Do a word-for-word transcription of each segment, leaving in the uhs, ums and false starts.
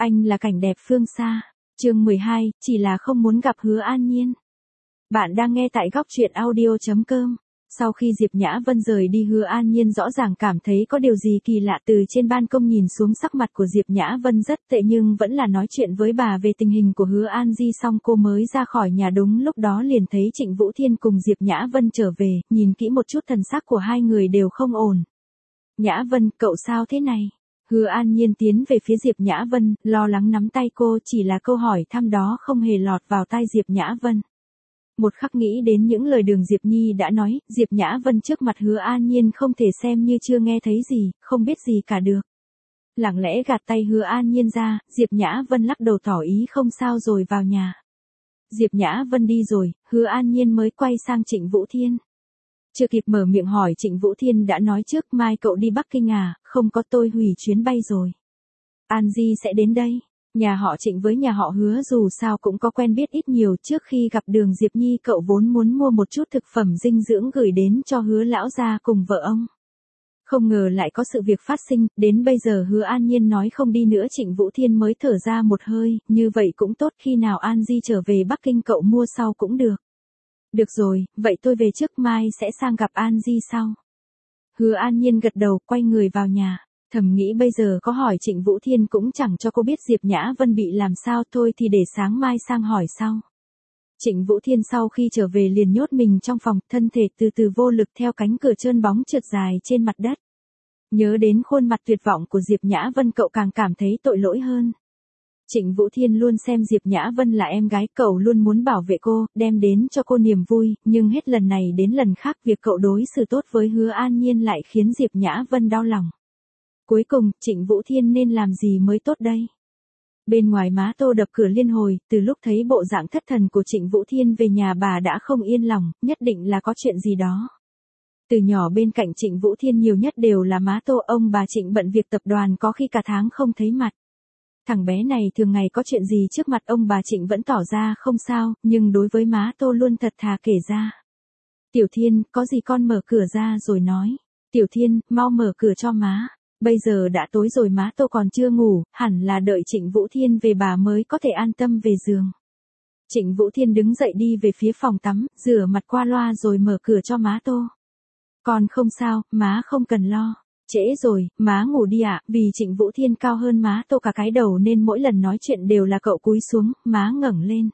Anh là cảnh đẹp phương xa. Chương mười hai, chỉ là không muốn gặp Hứa An Nhiên. Bạn đang nghe tại góc truyện audio chấm com. Sau khi Diệp Nhã Vân rời đi, Hứa An Nhiên rõ ràng cảm thấy có điều gì kỳ lạ. Từ trên ban công nhìn xuống, sắc mặt của Diệp Nhã Vân rất tệ nhưng vẫn là nói chuyện với bà về tình hình của Hứa An Di. Xong cô mới ra khỏi nhà, đúng lúc đó liền thấy Trịnh Vũ Thiên cùng Diệp Nhã Vân trở về. Nhìn kỹ một chút, thần sắc của hai người đều không ổn. Nhã Vân, cậu sao thế này? Hứa An Nhiên tiến về phía Diệp Nhã Vân, lo lắng nắm tay cô. Chỉ là câu hỏi thăm đó không hề lọt vào tai Diệp Nhã Vân. Một khắc nghĩ đến những lời Đường Diệp Nhi đã nói, Diệp Nhã Vân trước mặt Hứa An Nhiên không thể xem như chưa nghe thấy gì, không biết gì cả được. Lặng lẽ gạt tay Hứa An Nhiên ra, Diệp Nhã Vân lắc đầu tỏ ý không sao rồi vào nhà. Diệp Nhã Vân đi rồi, Hứa An Nhiên mới quay sang Trịnh Vũ Thiên. Chưa kịp mở miệng hỏi, Trịnh Vũ Thiên đã nói trước, mai cậu đi Bắc Kinh à? Không có, tôi hủy chuyến bay rồi. An Di sẽ đến đây. Nhà họ Trịnh với nhà họ Hứa dù sao cũng có quen biết ít nhiều. Trước khi gặp Đường Diệp Nhi, cậu vốn muốn mua một chút thực phẩm dinh dưỡng gửi đến cho Hứa lão gia cùng vợ ông. Không ngờ lại có sự việc phát sinh, đến bây giờ Hứa An Nhiên nói không đi nữa, Trịnh Vũ Thiên mới thở ra một hơi, như vậy cũng tốt, khi nào An Di trở về Bắc Kinh cậu mua sau cũng được. Được rồi, vậy tôi về trước, mai sẽ sang gặp An Di sau. Hứa An Nhiên gật đầu, quay người vào nhà. Thầm nghĩ bây giờ có hỏi Trịnh Vũ Thiên cũng chẳng cho cô biết Diệp Nhã Vân bị làm sao, thôi thì để sáng mai sang hỏi sau. Trịnh Vũ Thiên sau khi trở về liền nhốt mình trong phòng, thân thể từ từ vô lực theo cánh cửa trơn bóng trượt dài trên mặt đất. Nhớ đến khuôn mặt tuyệt vọng của Diệp Nhã Vân, cậu càng cảm thấy tội lỗi hơn. Trịnh Vũ Thiên luôn xem Diệp Nhã Vân là em gái, cậu luôn muốn bảo vệ cô, đem đến cho cô niềm vui, nhưng hết lần này đến lần khác việc cậu đối xử tốt với Hứa An Nhiên lại khiến Diệp Nhã Vân đau lòng. Cuối cùng, Trịnh Vũ Thiên nên làm gì mới tốt đây? Bên ngoài má Tô đập cửa liên hồi, từ lúc thấy bộ dạng thất thần của Trịnh Vũ Thiên về nhà, bà đã không yên lòng, nhất định là có chuyện gì đó. Từ nhỏ bên cạnh Trịnh Vũ Thiên nhiều nhất đều là má Tô, ông bà Trịnh bận việc tập đoàn có khi cả tháng không thấy mặt. Thằng bé này thường ngày có chuyện gì trước mặt ông bà Trịnh vẫn tỏ ra không sao, nhưng đối với má Tô luôn thật thà kể ra. Tiểu Thiên, có gì con mở cửa ra rồi nói. Tiểu Thiên, mau mở cửa cho má. Bây giờ đã tối rồi, má Tô còn chưa ngủ, hẳn là đợi Trịnh Vũ Thiên về bà mới có thể an tâm về giường. Trịnh Vũ Thiên đứng dậy đi về phía phòng tắm, rửa mặt qua loa rồi mở cửa cho má Tô. Con không sao, má không cần lo. Trễ rồi, má ngủ đi ạ. Vì Trịnh Vũ Thiên cao hơn má Tô cả cái đầu nên mỗi lần nói chuyện đều là cậu cúi xuống, má ngẩng lên.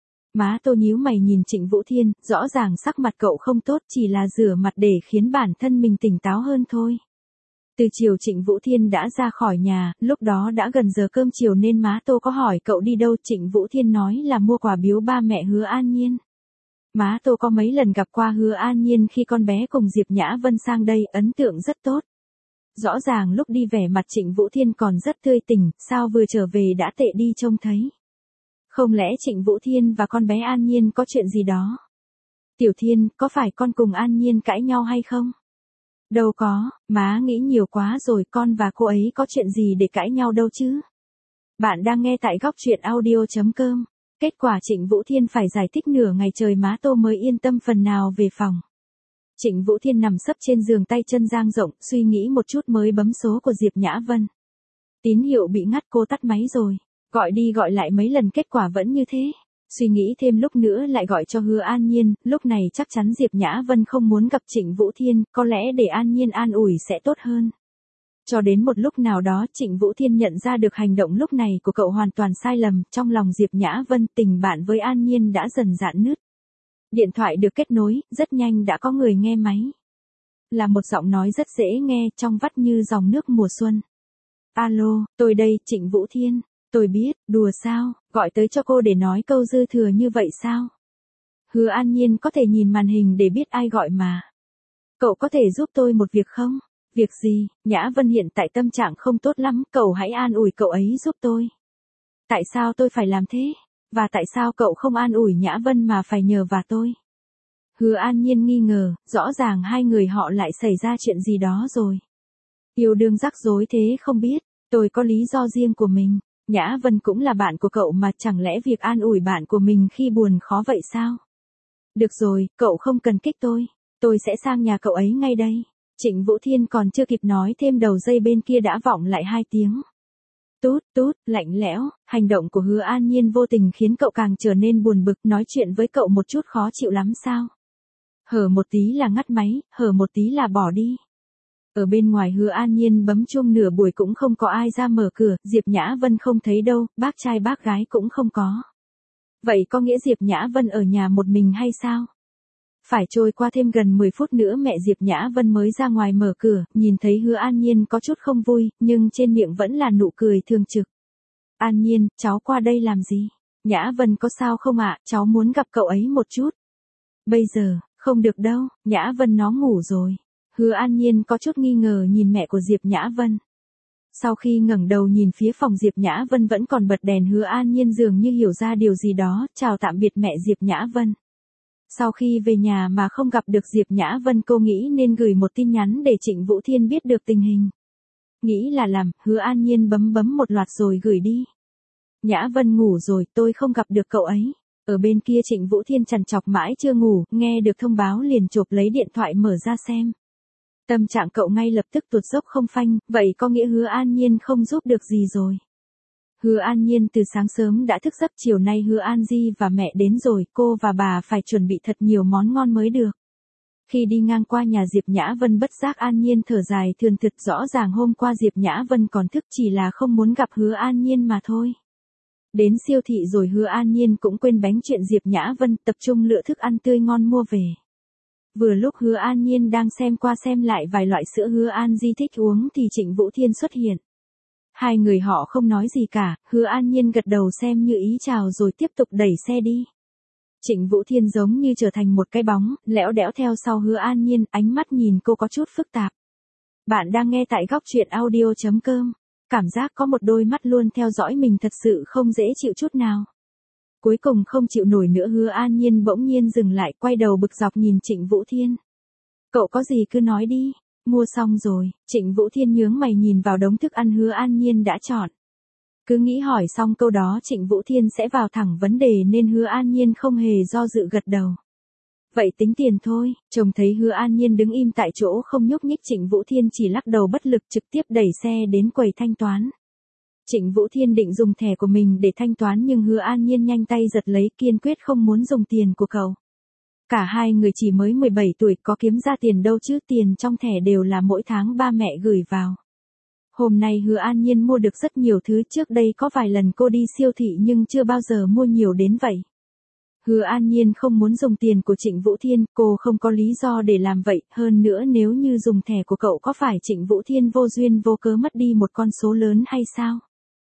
Má Tô nhíu mày nhìn Trịnh Vũ Thiên, rõ ràng sắc mặt cậu không tốt, chỉ là rửa mặt để khiến bản thân mình tỉnh táo hơn thôi. Từ chiều Trịnh Vũ Thiên đã ra khỏi nhà, lúc đó đã gần giờ cơm chiều nên má Tô có hỏi cậu đi đâu, Trịnh Vũ Thiên nói là mua quà biếu ba mẹ Hứa An Nhiên. Má Tô có mấy lần gặp qua Hứa An Nhiên khi con bé cùng Diệp Nhã Vân sang đây, ấn tượng rất tốt. Rõ ràng lúc đi vẻ mặt Trịnh Vũ Thiên còn rất tươi tỉnh, sao vừa trở về đã tệ đi trông thấy. Không lẽ Trịnh Vũ Thiên và con bé An Nhiên có chuyện gì đó? Tiểu Thiên, có phải con cùng An Nhiên cãi nhau hay không? Đâu có, má nghĩ nhiều quá rồi, con và cô ấy có chuyện gì để cãi nhau đâu chứ? Bạn đang nghe tại góc truyện audio chấm com. Kết quả Trịnh Vũ Thiên phải giải thích nửa ngày trời má Tô mới yên tâm phần nào về phòng. Trịnh Vũ Thiên nằm sấp trên giường, tay chân dang rộng, suy nghĩ một chút mới bấm số của Diệp Nhã Vân. Tín hiệu bị ngắt, cô tắt máy rồi. Gọi đi gọi lại mấy lần kết quả vẫn như thế. Suy nghĩ thêm lúc nữa lại gọi cho Hứa An Nhiên, lúc này chắc chắn Diệp Nhã Vân không muốn gặp Trịnh Vũ Thiên, có lẽ để An Nhiên an ủi sẽ tốt hơn. Cho đến một lúc nào đó Trịnh Vũ Thiên nhận ra được hành động lúc này của cậu hoàn toàn sai lầm, trong lòng Diệp Nhã Vân tình bạn với An Nhiên đã dần rạn nứt. Điện thoại được kết nối, rất nhanh đã có người nghe máy. Là một giọng nói rất dễ nghe, trong vắt như dòng nước mùa xuân. Alo, tôi đây, Trịnh Vũ Thiên. Tôi biết, đùa sao, gọi tới cho cô để nói câu dư thừa như vậy sao? Hứa An Nhiên có thể nhìn màn hình để biết ai gọi mà. Cậu có thể giúp tôi một việc không? Việc gì? Nhã Vân hiện tại tâm trạng không tốt lắm, cậu hãy an ủi cậu ấy giúp tôi. Tại sao tôi phải làm thế? Và tại sao cậu không an ủi Nhã Vân mà phải nhờ vào tôi? Hứa An Nhiên nghi ngờ, rõ ràng hai người họ lại xảy ra chuyện gì đó rồi. Yêu đương rắc rối thế không biết, tôi có lý do riêng của mình. Nhã Vân cũng là bạn của cậu mà, chẳng lẽ việc an ủi bạn của mình khi buồn khó vậy sao? Được rồi, cậu không cần kích tôi, tôi sẽ sang nhà cậu ấy ngay đây. Trịnh Vũ Thiên còn chưa kịp nói thêm, đầu dây bên kia đã vọng lại hai tiếng. Tút, tút, lạnh lẽo, hành động của Hứa An Nhiên vô tình khiến cậu càng trở nên buồn bực, nói chuyện với cậu một chút khó chịu lắm sao? Hở một tí là ngắt máy, hở một tí là bỏ đi. Ở bên ngoài Hứa An Nhiên bấm chuông nửa buổi cũng không có ai ra mở cửa, Diệp Nhã Vân không thấy đâu, bác trai bác gái cũng không có. Vậy có nghĩa Diệp Nhã Vân ở nhà một mình hay sao? Phải trôi qua thêm gần mười phút nữa mẹ Diệp Nhã Vân mới ra ngoài mở cửa, nhìn thấy Hứa An Nhiên có chút không vui, nhưng trên miệng vẫn là nụ cười thường trực. An Nhiên, cháu qua đây làm gì? Nhã Vân có sao không ạ, cháu muốn gặp cậu ấy một chút. Bây giờ, không được đâu, Nhã Vân nó ngủ rồi. Hứa An Nhiên có chút nghi ngờ nhìn mẹ của Diệp Nhã Vân. Sau khi ngẩng đầu nhìn phía phòng Diệp Nhã Vân vẫn còn bật đèn, Hứa An Nhiên dường như hiểu ra điều gì đó, chào tạm biệt mẹ Diệp Nhã Vân. Sau khi về nhà mà không gặp được Diệp Nhã Vân, cô nghĩ nên gửi một tin nhắn để Trịnh Vũ Thiên biết được tình hình. Nghĩ là làm, Hứa An Nhiên bấm bấm một loạt rồi gửi đi. Nhã Vân ngủ rồi, tôi không gặp được cậu ấy. Ở bên kia Trịnh Vũ Thiên trằn trọc mãi chưa ngủ, nghe được thông báo liền chộp lấy điện thoại mở ra xem. Tâm trạng cậu ngay lập tức tuột dốc không phanh, vậy có nghĩa Hứa An Nhiên không giúp được gì rồi. Hứa An Nhiên từ sáng sớm đã thức giấc, chiều nay Hứa An Di và mẹ đến rồi, cô và bà phải chuẩn bị thật nhiều món ngon mới được. Khi đi ngang qua nhà Diệp Nhã Vân bất giác An Nhiên thở dài thườn thượt, rõ ràng hôm qua Diệp Nhã Vân còn thức, chỉ là không muốn gặp Hứa An Nhiên mà thôi. Đến siêu thị rồi Hứa An Nhiên cũng quên bánh chuyện Diệp Nhã Vân, tập trung lựa thức ăn tươi ngon mua về. Vừa lúc Hứa An Nhiên đang xem qua xem lại vài loại sữa Hứa An Di thích uống thì Trịnh Vũ Thiên xuất hiện. Hai người họ không nói gì cả, Hứa An Nhiên gật đầu xem như ý chào rồi tiếp tục đẩy xe đi. Trịnh Vũ Thiên giống như trở thành một cái bóng, lẽo đẽo theo sau Hứa An Nhiên, ánh mắt nhìn cô có chút phức tạp. Bạn đang nghe tại góc truyện audio chấm com. Cảm giác có một đôi mắt luôn theo dõi mình thật sự không dễ chịu chút nào. Cuối cùng không chịu nổi nữa Hứa An Nhiên bỗng nhiên dừng lại, quay đầu bực dọc nhìn Trịnh Vũ Thiên. Cậu có gì cứ nói đi. Mua xong rồi, Trịnh Vũ Thiên nhướng mày nhìn vào đống thức ăn Hứa An Nhiên đã chọn. Cứ nghĩ hỏi xong câu đó Trịnh Vũ Thiên sẽ vào thẳng vấn đề nên Hứa An Nhiên không hề do dự gật đầu. Vậy tính tiền thôi, trông thấy Hứa An Nhiên đứng im tại chỗ không nhúc nhích, Trịnh Vũ Thiên chỉ lắc đầu bất lực trực tiếp đẩy xe đến quầy thanh toán. Trịnh Vũ Thiên định dùng thẻ của mình để thanh toán nhưng Hứa An Nhiên nhanh tay giật lấy, kiên quyết không muốn dùng tiền của cậu. Cả hai người chỉ mới mười bảy tuổi, có kiếm ra tiền đâu chứ, tiền trong thẻ đều là mỗi tháng ba mẹ gửi vào. Hôm nay Hứa An Nhiên mua được rất nhiều thứ, trước đây có vài lần cô đi siêu thị nhưng chưa bao giờ mua nhiều đến vậy. Hứa An Nhiên không muốn dùng tiền của Trịnh Vũ Thiên, cô không có lý do để làm vậy, hơn nữa nếu như dùng thẻ của cậu có phải Trịnh Vũ Thiên vô duyên vô cớ mất đi một con số lớn hay sao?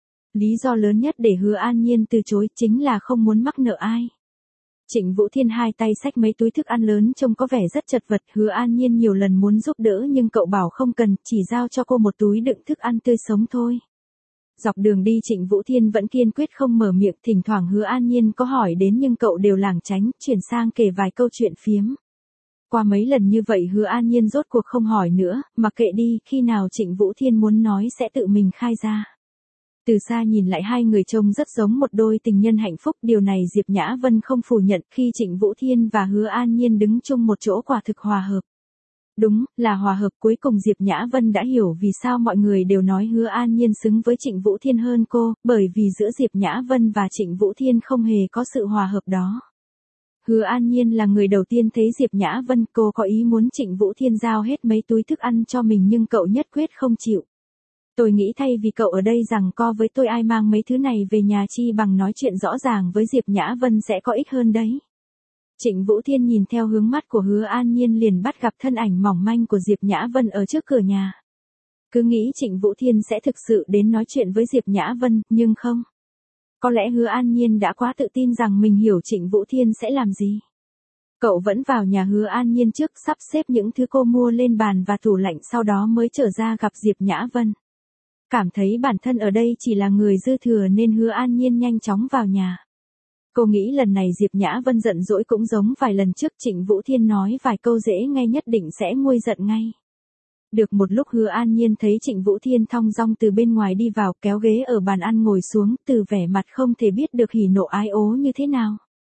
Lý do lớn nhất để Hứa An Nhiên từ chối chính là không muốn mắc nợ ai. Trịnh Vũ Thiên hai tay xách mấy túi thức ăn lớn trông có vẻ rất chật vật, Hứa An Nhiên nhiều lần muốn giúp đỡ nhưng cậu bảo không cần, chỉ giao cho cô một túi đựng thức ăn tươi sống thôi. Dọc đường đi Trịnh Vũ Thiên vẫn kiên quyết không mở miệng, thỉnh thoảng Hứa An Nhiên có hỏi đến nhưng cậu đều lảng tránh, chuyển sang kể vài câu chuyện phiếm. Qua mấy lần như vậy Hứa An Nhiên rốt cuộc không hỏi nữa, mặc kệ đi, khi nào Trịnh Vũ Thiên muốn nói sẽ tự mình khai ra. Từ xa nhìn lại hai người trông rất giống một đôi tình nhân hạnh phúc, điều này Diệp Nhã Vân không phủ nhận, khi Trịnh Vũ Thiên và Hứa An Nhiên đứng chung một chỗ quả thực hòa hợp. Đúng, là hòa hợp, cuối cùng Diệp Nhã Vân đã hiểu vì sao mọi người đều nói Hứa An Nhiên xứng với Trịnh Vũ Thiên hơn cô, bởi vì giữa Diệp Nhã Vân và Trịnh Vũ Thiên không hề có sự hòa hợp đó. Hứa An Nhiên là người đầu tiên thấy Diệp Nhã Vân, cô có ý muốn Trịnh Vũ Thiên giao hết mấy túi thức ăn cho mình nhưng cậu nhất quyết không chịu. Tôi nghĩ thay vì cậu ở đây rằng co với tôi ai mang mấy thứ này về nhà chi bằng nói chuyện rõ ràng với Diệp Nhã Vân sẽ có ích hơn đấy. Trịnh Vũ Thiên nhìn theo hướng mắt của Hứa An Nhiên liền bắt gặp thân ảnh mỏng manh của Diệp Nhã Vân ở trước cửa nhà. Cứ nghĩ Trịnh Vũ Thiên sẽ thực sự đến nói chuyện với Diệp Nhã Vân, nhưng không. Có lẽ Hứa An Nhiên đã quá tự tin rằng mình hiểu Trịnh Vũ Thiên sẽ làm gì. Cậu vẫn vào nhà Hứa An Nhiên trước, sắp xếp những thứ cô mua lên bàn và tủ lạnh, sau đó mới trở ra gặp Diệp Nhã Vân. Cảm thấy bản thân ở đây chỉ là người dư thừa nên Hứa An Nhiên nhanh chóng vào nhà. Cô nghĩ lần này Diệp Nhã Vân giận dỗi cũng giống vài lần trước, Trịnh Vũ Thiên nói vài câu dễ nghe nhất định sẽ nguôi giận ngay. Được một lúc Hứa An Nhiên thấy Trịnh Vũ Thiên thong dong từ bên ngoài đi vào, kéo ghế ở bàn ăn ngồi xuống, từ vẻ mặt không thể biết được hỉ nộ ái ố như thế nào.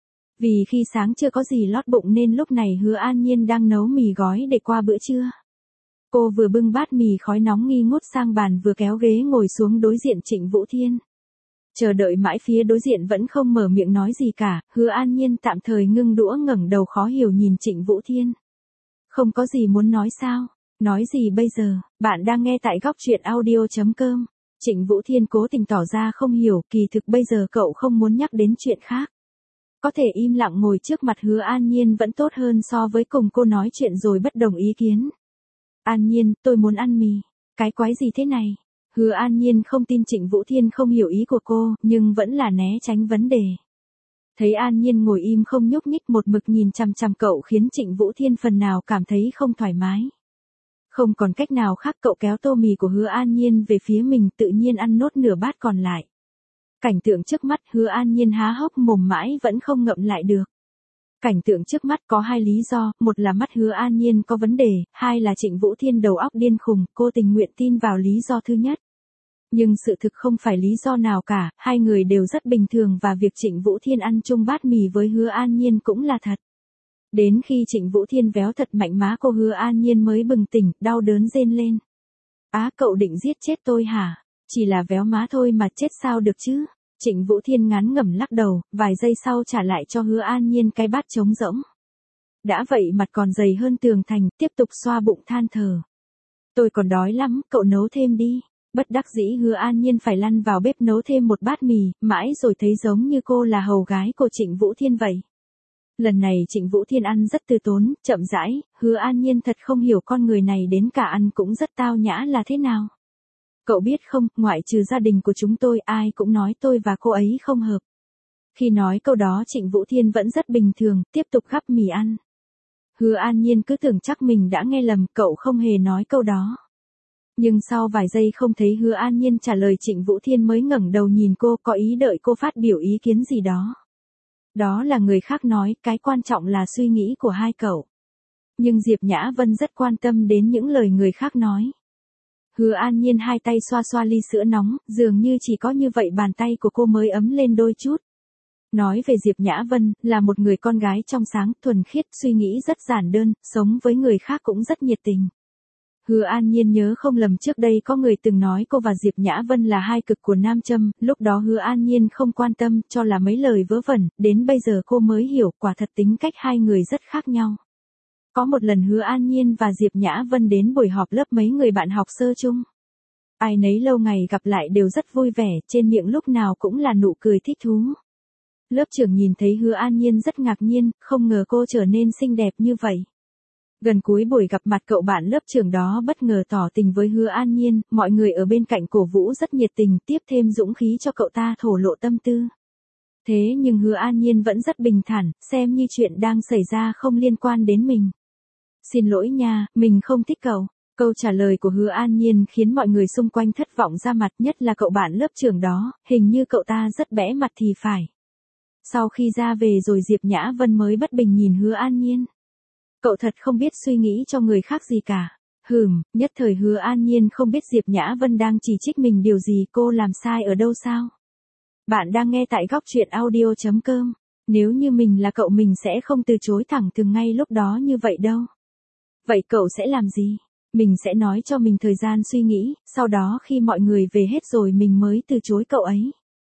Vì khi sáng chưa có gì lót bụng nên lúc này Hứa An Nhiên đang nấu mì gói để qua bữa trưa. Cô vừa bưng bát mì khói nóng nghi ngút sang bàn vừa kéo ghế ngồi xuống đối diện Trịnh Vũ Thiên. Chờ đợi mãi phía đối diện vẫn không mở miệng nói gì cả, Hứa An Nhiên tạm thời ngưng đũa ngẩng đầu khó hiểu nhìn Trịnh Vũ Thiên. Không có gì muốn nói sao? Nói gì bây giờ? Bạn đang nghe tại góc truyện audio chấm com. Trịnh Vũ Thiên cố tình tỏ ra không hiểu, kỳ thực bây giờ cậu không muốn nhắc đến chuyện khác. Có thể im lặng ngồi trước mặt Hứa An Nhiên vẫn tốt hơn so với cùng cô nói chuyện rồi bất đồng ý kiến. An Nhiên, tôi muốn ăn mì. Cái quái gì thế này? Hứa An Nhiên không tin Trịnh Vũ Thiên không hiểu ý của cô, nhưng vẫn là né tránh vấn đề. Thấy An Nhiên ngồi im không nhúc nhích một mực nhìn chằm chằm cậu khiến Trịnh Vũ Thiên phần nào cảm thấy không thoải mái. Không còn cách nào khác cậu kéo tô mì của Hứa An Nhiên về phía mình tự nhiên ăn nốt nửa bát còn lại. Cảnh tượng trước mắt Hứa An Nhiên há hốc mồm mãi vẫn không ngậm lại được. Cảnh tượng trước mắt có hai lý do, một là mắt Hứa An Nhiên có vấn đề, hai là Trịnh Vũ Thiên đầu óc điên khùng, cô tình nguyện tin vào lý do thứ nhất. Nhưng sự thực không phải lý do nào cả, hai người đều rất bình thường và việc Trịnh Vũ Thiên ăn chung bát mì với Hứa An Nhiên cũng là thật. Đến khi Trịnh Vũ Thiên véo thật mạnh má cô Hứa An Nhiên mới bừng tỉnh, đau đớn rên lên. Á cậu định giết chết tôi hả? Chỉ là véo má thôi mà chết sao được chứ? Trịnh Vũ Thiên ngán ngẩm lắc đầu, vài giây sau trả lại cho Hứa An Nhiên cái bát trống rỗng. Đã vậy mặt còn dày hơn tường thành, tiếp tục xoa bụng than thở. Tôi còn đói lắm, cậu nấu thêm đi. Bất đắc dĩ Hứa An Nhiên phải lăn vào bếp nấu thêm một bát mì, mãi rồi thấy giống như cô là hầu gái của Trịnh Vũ Thiên vậy. Lần này Trịnh Vũ Thiên ăn rất từ tốn, chậm rãi, Hứa An Nhiên thật không hiểu con người này đến cả ăn cũng rất tao nhã là thế nào. Cậu biết không, ngoại trừ gia đình của chúng tôi ai cũng nói tôi và cô ấy không hợp. Khi nói câu đó Trịnh Vũ Thiên vẫn rất bình thường, tiếp tục gắp mì ăn. Hứa An Nhiên cứ tưởng chắc mình đã nghe lầm, cậu không hề nói câu đó. Nhưng sau vài giây không thấy Hứa An Nhiên trả lời Trịnh Vũ Thiên mới ngẩng đầu nhìn cô có ý đợi cô phát biểu ý kiến gì đó. Đó là người khác nói, cái quan trọng là suy nghĩ của hai cậu. Nhưng Diệp Nhã Vân rất quan tâm đến những lời người khác nói. Hứa An Nhiên hai tay xoa xoa ly sữa nóng, dường như chỉ có như vậy bàn tay của cô mới ấm lên đôi chút. Nói về Diệp Nhã Vân, là một người con gái trong sáng, thuần khiết, suy nghĩ rất giản đơn, sống với người khác cũng rất nhiệt tình. Hứa An Nhiên nhớ không lầm trước đây có người từng nói cô và Diệp Nhã Vân là hai cực của nam châm, lúc đó Hứa An Nhiên không quan tâm, cho là mấy lời vớ vẩn, đến bây giờ cô mới hiểu quả thật tính cách hai người rất khác nhau. Có một lần Hứa An Nhiên và Diệp Nhã Vân đến buổi họp lớp mấy người bạn học sơ chung. Ai nấy lâu ngày gặp lại đều rất vui vẻ, trên miệng lúc nào cũng là nụ cười thích thú. Lớp trưởng nhìn thấy Hứa An Nhiên rất ngạc nhiên, không ngờ cô trở nên xinh đẹp như vậy. Gần cuối buổi gặp mặt cậu bạn lớp trưởng đó bất ngờ tỏ tình với Hứa An Nhiên, mọi người ở bên cạnh cổ vũ rất nhiệt tình, tiếp thêm dũng khí cho cậu ta thổ lộ tâm tư. Thế nhưng Hứa An Nhiên vẫn rất bình thản, xem như chuyện đang xảy ra không liên quan đến mình. Xin lỗi nha, mình không thích cậu. Câu trả lời của Hứa An Nhiên khiến mọi người xung quanh thất vọng ra mặt, nhất là cậu bạn lớp trưởng đó, hình như cậu ta rất bẽ mặt thì phải. Sau khi ra về rồi Diệp Nhã Vân mới bất bình nhìn Hứa An Nhiên. Cậu thật không biết suy nghĩ cho người khác gì cả. Hừm, nhất thời Hứa An Nhiên không biết Diệp Nhã Vân đang chỉ trích mình điều gì, cô làm sai ở đâu sao? Bạn đang nghe tại góc truyện audio chấm com. Nếu như mình là cậu mình sẽ không từ chối thẳng thừng ngay lúc đó như vậy đâu. Vậy cậu sẽ làm gì? Mình sẽ nói cho mình thời gian suy nghĩ, sau đó khi mọi người về hết rồi mình mới từ chối cậu ấy.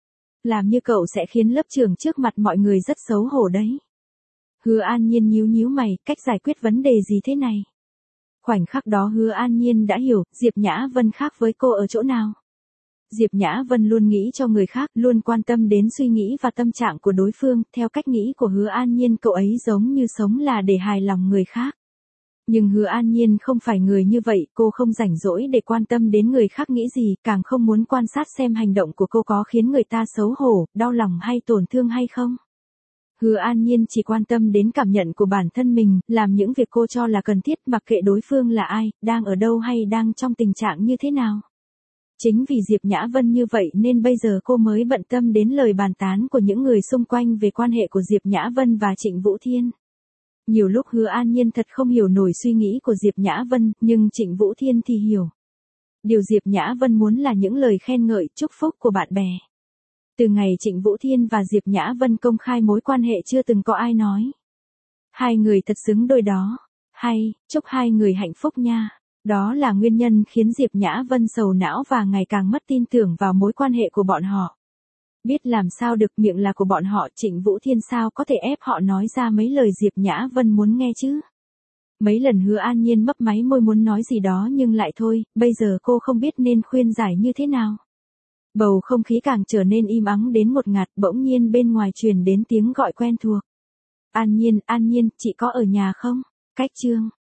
Làm như cậu sẽ khiến lớp trưởng trước mặt mọi người rất xấu hổ đấy. Hứa An Nhiên nhíu nhíu mày, cách giải quyết vấn đề gì thế này? Khoảnh khắc đó Hứa An Nhiên đã hiểu, Diệp Nhã Vân khác với cô ở chỗ nào. Diệp Nhã Vân luôn nghĩ cho người khác, luôn quan tâm đến suy nghĩ và tâm trạng của đối phương, theo cách nghĩ của Hứa An Nhiên cậu ấy giống như sống là để hài lòng người khác. Nhưng Hứa An Nhiên không phải người như vậy, cô không rảnh rỗi để quan tâm đến người khác nghĩ gì, càng không muốn quan sát xem hành động của cô có khiến người ta xấu hổ, đau lòng hay tổn thương hay không. Hứa An Nhiên chỉ quan tâm đến cảm nhận của bản thân mình, làm những việc cô cho là cần thiết mặc kệ đối phương là ai, đang ở đâu hay đang trong tình trạng như thế nào. Chính vì Diệp Nhã Vân như vậy nên bây giờ cô mới bận tâm đến lời bàn tán của những người xung quanh về quan hệ của Diệp Nhã Vân và Trịnh Vũ Thiên. Nhiều lúc Hứa An Nhiên thật không hiểu nổi suy nghĩ của Diệp Nhã Vân, nhưng Trịnh Vũ Thiên thì hiểu. Điều Diệp Nhã Vân muốn là những lời khen ngợi, chúc phúc của bạn bè. Từ ngày Trịnh Vũ Thiên và Diệp Nhã Vân công khai mối quan hệ chưa từng có ai nói. Hai người thật xứng đôi đó. Hay, chúc hai người hạnh phúc nha. Đó là nguyên nhân khiến Diệp Nhã Vân sầu não và ngày càng mất tin tưởng vào mối quan hệ của bọn họ. Biết làm sao được, miệng là của bọn họ, Trịnh Vũ Thiên sao có thể ép họ nói ra mấy lời Diệp Nhã Vân muốn nghe chứ. Mấy lần Hứa An Nhiên mấp máy môi muốn nói gì đó nhưng lại thôi, bây giờ cô không biết nên khuyên giải như thế nào. Bầu không khí càng trở nên im ắng đến ngột ngạt, bỗng nhiên bên ngoài truyền đến tiếng gọi quen thuộc. An Nhiên, An Nhiên, chị có ở nhà không? Cách chương